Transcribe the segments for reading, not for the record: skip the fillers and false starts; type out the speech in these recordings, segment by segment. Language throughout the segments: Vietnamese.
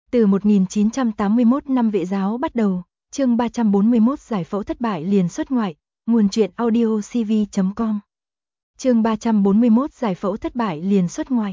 Từ 1981 năm Vệ giáo bắt đầu, chương 341 giải phẫu thất bại liền xuất ngoại, nguồn truyện audio cv.com. Chương 341 giải phẫu thất bại liền xuất ngoại.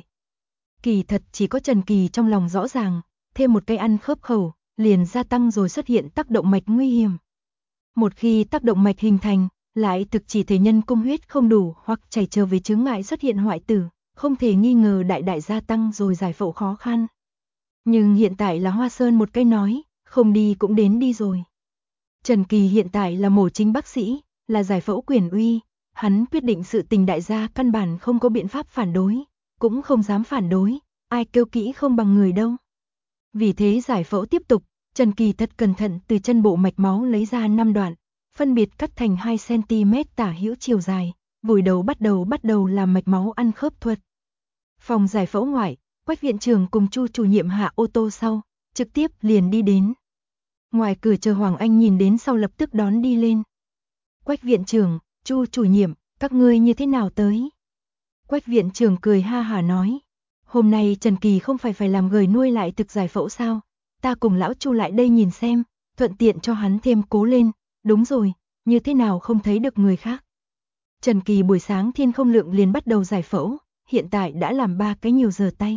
Kỳ thật chỉ có Trần Kỳ trong lòng rõ ràng, thêm một cây ăn khớp khẩu, liền gia tăng rồi xuất hiện tác động mạch nguy hiểm. Một khi tác động mạch hình thành, lại thực chỉ thể nhân cung huyết không đủ hoặc chảy trở về chứng ngại xuất hiện hoại tử, không thể nghi ngờ đại gia tăng rồi giải phẫu khó khăn. Nhưng hiện tại là Hoa Sơn một cái nói, không đi cũng đến đi rồi. Trần Kỳ hiện tại là mổ chính bác sĩ, là giải phẫu quyền uy, hắn quyết định sự tình đại gia căn bản không có biện pháp phản đối, cũng không dám phản đối, ai kêu kỹ không bằng người đâu. Vì thế giải phẫu tiếp tục, Trần Kỳ thật cẩn thận từ chân bộ mạch máu lấy ra 5 đoạn, phân biệt cắt thành 2 cm tả hữu chiều dài, vùi đầu bắt đầu làm mạch máu ăn khớp thuật. Phòng giải phẫu ngoại, Quách viện trưởng cùng Chu chủ nhiệm hạ ô tô sau, trực tiếp liền đi đến. Ngoài cửa chờ Hoàng Anh nhìn đến sau lập tức đón đi lên. Quách viện trưởng, Chu chủ nhiệm, các ngươi như thế nào tới? Quách viện trưởng cười ha hả nói. Hôm nay Trần Kỳ không phải làm người nuôi lại thực giải phẫu sao? Ta cùng lão Chu lại đây nhìn xem, thuận tiện cho hắn thêm cố lên. Đúng rồi, như thế nào không thấy được người khác? Trần Kỳ buổi sáng thiên không lượng liền bắt đầu giải phẫu, hiện tại đã làm 3 cái nhiều giờ tay.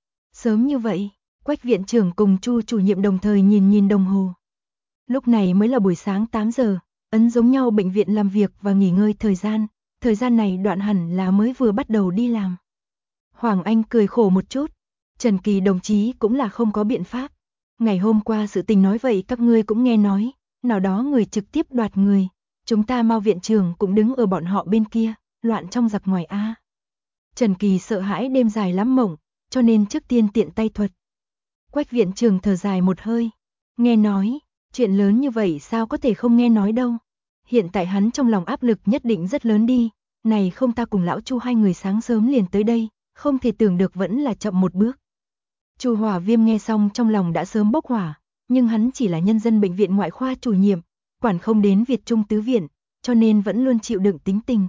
Sớm như vậy, Quách viện trưởng cùng Chu chủ nhiệm đồng thời nhìn đồng hồ. Lúc này mới là buổi sáng 8 giờ, ấn giống nhau bệnh viện làm việc và nghỉ ngơi thời gian này đoạn hẳn là mới vừa bắt đầu đi làm. Hoàng Anh cười khổ một chút, Trần Kỳ đồng chí cũng là không có biện pháp. Ngày hôm qua sự tình nói vậy các ngươi cũng nghe nói, nào đó người trực tiếp đoạt người, chúng ta Mao viện trưởng cũng đứng ở bọn họ bên kia, loạn trong giặc ngoài a. Trần Kỳ sợ hãi đêm dài lắm mộng, cho nên trước tiên tiện tay thuật. Quách viện trưởng thở dài một hơi, nghe nói, chuyện lớn như vậy sao có thể không nghe nói đâu. Hiện tại hắn trong lòng áp lực nhất định rất lớn đi, này không ta cùng lão Chu hai người sáng sớm liền tới đây, không thể tưởng được vẫn là chậm một bước. Chu Hỏa Viêm nghe xong trong lòng đã sớm bốc hỏa, nhưng hắn chỉ là nhân dân bệnh viện ngoại khoa chủ nhiệm, quản không đến Việt Trung tứ viện, cho nên vẫn luôn chịu đựng tính tình.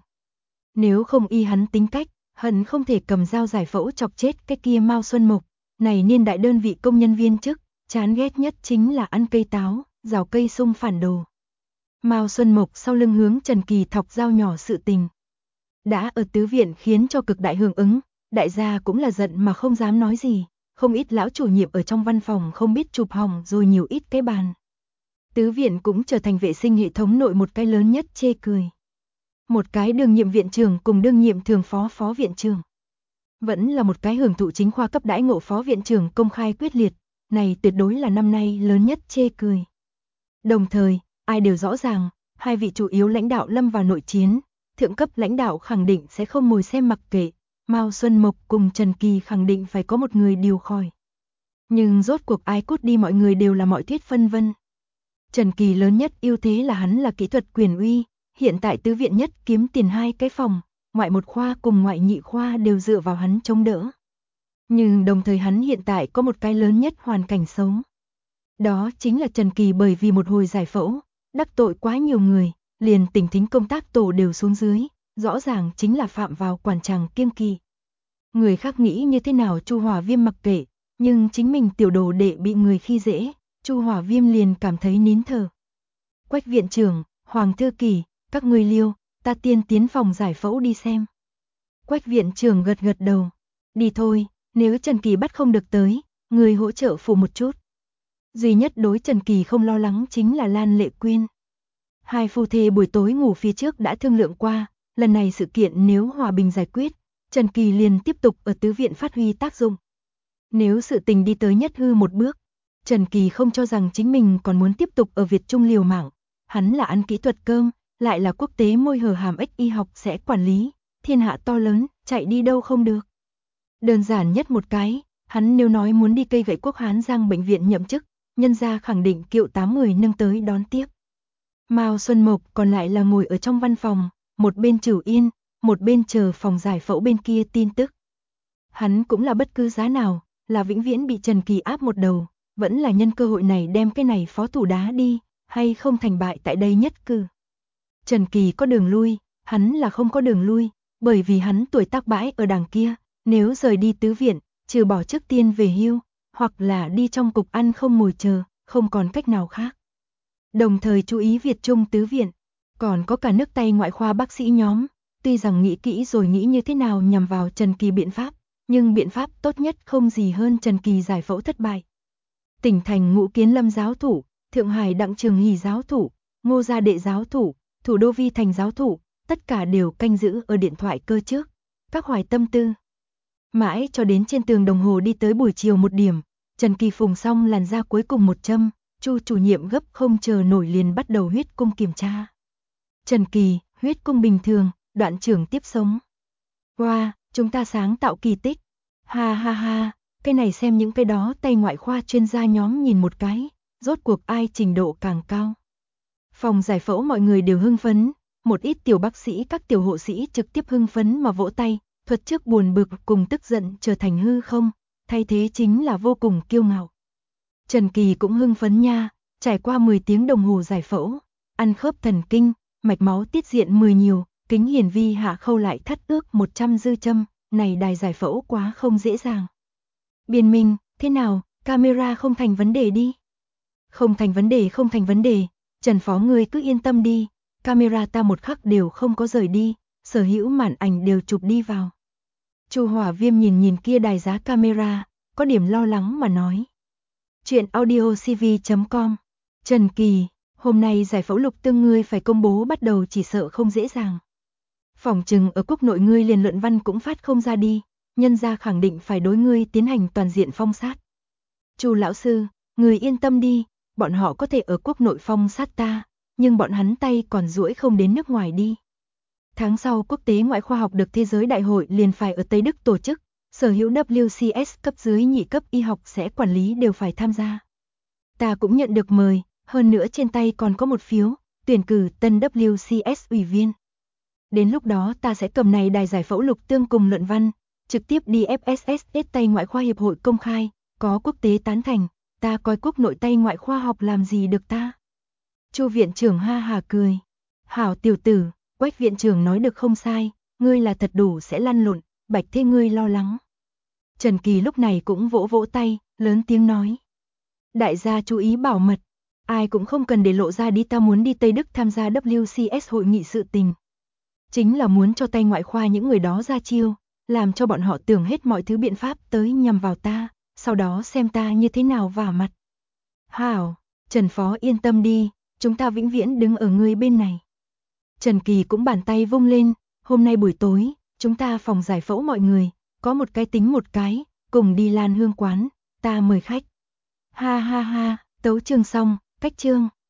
Nếu không y hắn tính cách, hận không thể cầm dao giải phẫu chọc chết cái kia Mao Xuân Mộc, này niên đại đơn vị công nhân viên chức, chán ghét nhất chính là ăn cây táo, rào cây sung phản đồ. Mao Xuân Mộc sau lưng hướng Trần Kỳ thọc dao nhỏ sự tình. Đã ở tứ viện khiến cho cực đại hưởng ứng, đại gia cũng là giận mà không dám nói gì, không ít lão chủ nhiệm ở trong văn phòng không biết chụp hỏng rồi nhiều ít cái bàn. Tứ viện cũng trở thành vệ sinh hệ thống nội một cái lớn nhất chê cười. Một cái đương nhiệm viện trưởng cùng đương nhiệm thường phó viện trưởng. Vẫn là một cái hưởng thụ chính khoa cấp đãi ngộ phó viện trưởng công khai quyết liệt, này tuyệt đối là năm nay lớn nhất chê cười. Đồng thời, ai đều rõ ràng, hai vị chủ yếu lãnh đạo lâm vào nội chiến, thượng cấp lãnh đạo khẳng định sẽ không ngồi xem mặc kệ, Mao Xuân Mộc cùng Trần Kỳ khẳng định phải có một người điều khỏi. Nhưng rốt cuộc ai cút đi mọi người đều là mọi thuyết phân vân. Trần Kỳ lớn nhất ưu thế là hắn là kỹ thuật quyền uy, hiện tại tứ viện nhất kiếm tiền 2 cái phòng, ngoại một khoa cùng ngoại nhị khoa đều dựa vào hắn chống đỡ. Nhưng đồng thời hắn hiện tại có một cái lớn nhất hoàn cảnh xấu. Đó chính là Trần Kỳ bởi vì một hồi giải phẫu, đắc tội quá nhiều người, liền tỉnh thính công tác tổ đều xuống dưới, rõ ràng chính là phạm vào quản tràng kiêng kỵ. Người khác nghĩ như thế nào Chu Hỏa Viêm mặc kệ, nhưng chính mình tiểu đồ đệ bị người khi dễ, Chu Hỏa Viêm liền cảm thấy nín thở. Quách viện trưởng, Hoàng thư kỳ, các ngươi liêu, ta tiên tiến phòng giải phẫu đi xem. Quách viện trưởng gật đầu, đi thôi, nếu Trần Kỳ bắt không được tới, người hỗ trợ phụ một chút. Duy nhất đối Trần Kỳ không lo lắng chính là Lan Lệ Quyên. Hai phu thê buổi tối ngủ phía trước đã thương lượng qua, lần này sự kiện nếu hòa bình giải quyết, Trần Kỳ liền tiếp tục ở tứ viện phát huy tác dụng. Nếu sự tình đi tới nhất hư một bước, Trần Kỳ không cho rằng chính mình còn muốn tiếp tục ở Việt Trung liều mạng, hắn là ăn kỹ thuật cơm, lại là quốc tế môi hở hàm ếch y học sẽ quản lý, thiên hạ to lớn, chạy đi đâu không được. Đơn giản nhất một cái, hắn nếu nói muốn đi cây gậy quốc Hán Giang bệnh viện nhậm chức, nhân gia khẳng định kiệu 8 người nâng tới đón tiếp. Mao Xuân Mộc còn lại là ngồi ở trong văn phòng, một bên trừ yên, một bên chờ phòng giải phẫu bên kia tin tức. Hắn cũng là bất cứ giá nào, là vĩnh viễn bị Trần Kỳ áp một đầu, vẫn là nhân cơ hội này đem cái này phó thủ đá đi, hay không thành bại tại đây nhất cử. Trần Kỳ có đường lui, hắn là không có đường lui, bởi vì hắn tuổi tác bãi ở đằng kia, nếu rời đi tứ viện, trừ bỏ trước tiên về hưu, hoặc là đi trong cục ăn không ngồi chờ, không còn cách nào khác. Đồng thời chú ý Việt Trung tứ viện, còn có cả nước Tây ngoại khoa bác sĩ nhóm, tuy rằng nghĩ kỹ rồi nghĩ như thế nào nhằm vào Trần Kỳ biện pháp, nhưng biện pháp tốt nhất không gì hơn Trần Kỳ giải phẫu thất bại. Tỉnh thành Ngũ Kiến Lâm giáo thủ, Thượng Hải Đặng Trường Hỷ giáo thủ, Ngô Gia Đệ giáo thủ, Thủ đô Vi Thành giáo thủ, tất cả đều canh giữ ở điện thoại cơ trước, các hoài tâm tư. Mãi cho đến trên tường đồng hồ đi tới buổi chiều 1 điểm, Trần Kỳ phùng xong làn da cuối cùng 1 châm, Chu chủ nhiệm gấp không chờ nổi liền bắt đầu huyết cung kiểm tra. Trần Kỳ, huyết cung bình thường, đoạn trưởng tiếp sống. Wow, chúng ta sáng tạo kỳ tích. Ha ha ha, cái này xem những cái đó Tây ngoại khoa chuyên gia nhóm nhìn một cái, rốt cuộc ai trình độ càng cao. Phòng giải phẫu mọi người đều hưng phấn, một ít tiểu bác sĩ các tiểu hộ sĩ trực tiếp hưng phấn mà vỗ tay, thuật trước buồn bực cùng tức giận trở thành hư không, thay thế chính là vô cùng kiêu ngạo. Trần Kỳ cũng hưng phấn nha, trải qua 10 tiếng đồng hồ giải phẫu, ăn khớp thần kinh, mạch máu tiết diện 10 nhiều, kính hiển vi hạ khâu lại thắt ước 100 dư châm, này đài giải phẫu quá không dễ dàng. Biên Minh, thế nào, camera không thành vấn đề đi. Không thành vấn đề, Trần Phó ngươi cứ yên tâm đi, camera ta một khắc đều không có rời đi, sở hữu màn ảnh đều chụp đi vào. Chu Hỏa Viêm nhìn kia đài giá camera, có điểm lo lắng mà nói. Chuyện audiocv.com. Trần Kỳ, hôm nay giải phẫu lục tương ngươi phải công bố bắt đầu chỉ sợ không dễ dàng. Phỏng chừng ở quốc nội ngươi liền luận văn cũng phát không ra đi, nhân gia khẳng định phải đối ngươi tiến hành toàn diện phong sát. Chu lão sư, ngươi yên tâm đi, bọn họ có thể ở quốc nội phong sát ta, nhưng bọn hắn tay còn duỗi không đến nước ngoài đi. Tháng sau quốc tế ngoại khoa học được thế giới đại hội liền phải ở Tây Đức tổ chức, sở hữu WCS cấp dưới nhị cấp y học sẽ quản lý đều phải tham gia. Ta cũng nhận được mời, hơn nữa trên tay còn có một phiếu, tuyển cử tân WCS ủy viên. Đến lúc đó ta sẽ cầm này đài giải phẫu lục tương cùng luận văn, trực tiếp đi FSS Tây ngoại khoa hiệp hội công khai, có quốc tế tán thành, ta coi quốc nội Tây ngoại khoa học làm gì được ta. Chu viện trưởng ha hà cười. Hảo tiểu tử, Quách viện trưởng nói được không sai, ngươi là thật đủ sẽ lăn lộn, Bạch thế ngươi lo lắng. Trần Kỳ lúc này cũng vỗ vỗ tay, lớn tiếng nói. Đại gia chú ý bảo mật, ai cũng không cần để lộ ra đi, ta muốn đi Tây Đức tham gia WCS hội nghị sự tình. Chính là muốn cho Tây ngoại khoa những người đó ra chiêu, làm cho bọn họ tưởng hết mọi thứ biện pháp tới nhằm vào ta, sau đó xem ta như thế nào vả mặt. Hảo, Trần Phó yên tâm đi, chúng ta vĩnh viễn đứng ở ngươi bên này. Trần Kỳ cũng bàn tay vung lên, hôm nay buổi tối, chúng ta phòng giải phẫu mọi người, có một cái tính một cái, cùng đi Lan Hương quán, ta mời khách. Ha ha ha, tấu chương xong, cách chương.